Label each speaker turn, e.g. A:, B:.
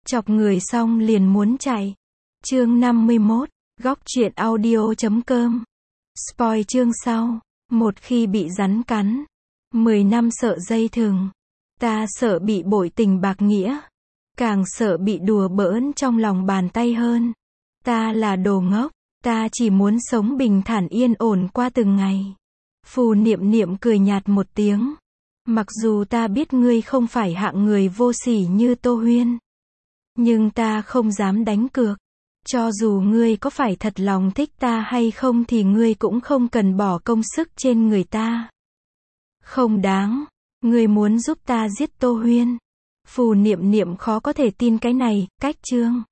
A: Chọc người xong liền muốn chạy. Chương 51, góc truyện audio.com. Spoil chương sau. Một khi bị rắn cắn, 10 năm sợ dây thừng. Ta sợ bị bội tình bạc nghĩa, càng sợ bị đùa bỡn trong lòng bàn tay hơn. Ta là đồ ngốc, ta chỉ muốn sống bình thản yên ổn qua từng ngày. Phù Niệm Niệm cười nhạt một tiếng. Mặc dù ta biết ngươi không phải hạng người vô sỉ như Tô Huyên, nhưng ta không dám đánh cược. Cho dù ngươi có phải thật lòng thích ta hay không thì ngươi cũng không cần bỏ công sức trên người ta. Không đáng. Ngươi muốn giúp ta giết Tô Huyên. Phù Niệm Niệm khó có thể tin cái này. Cách chương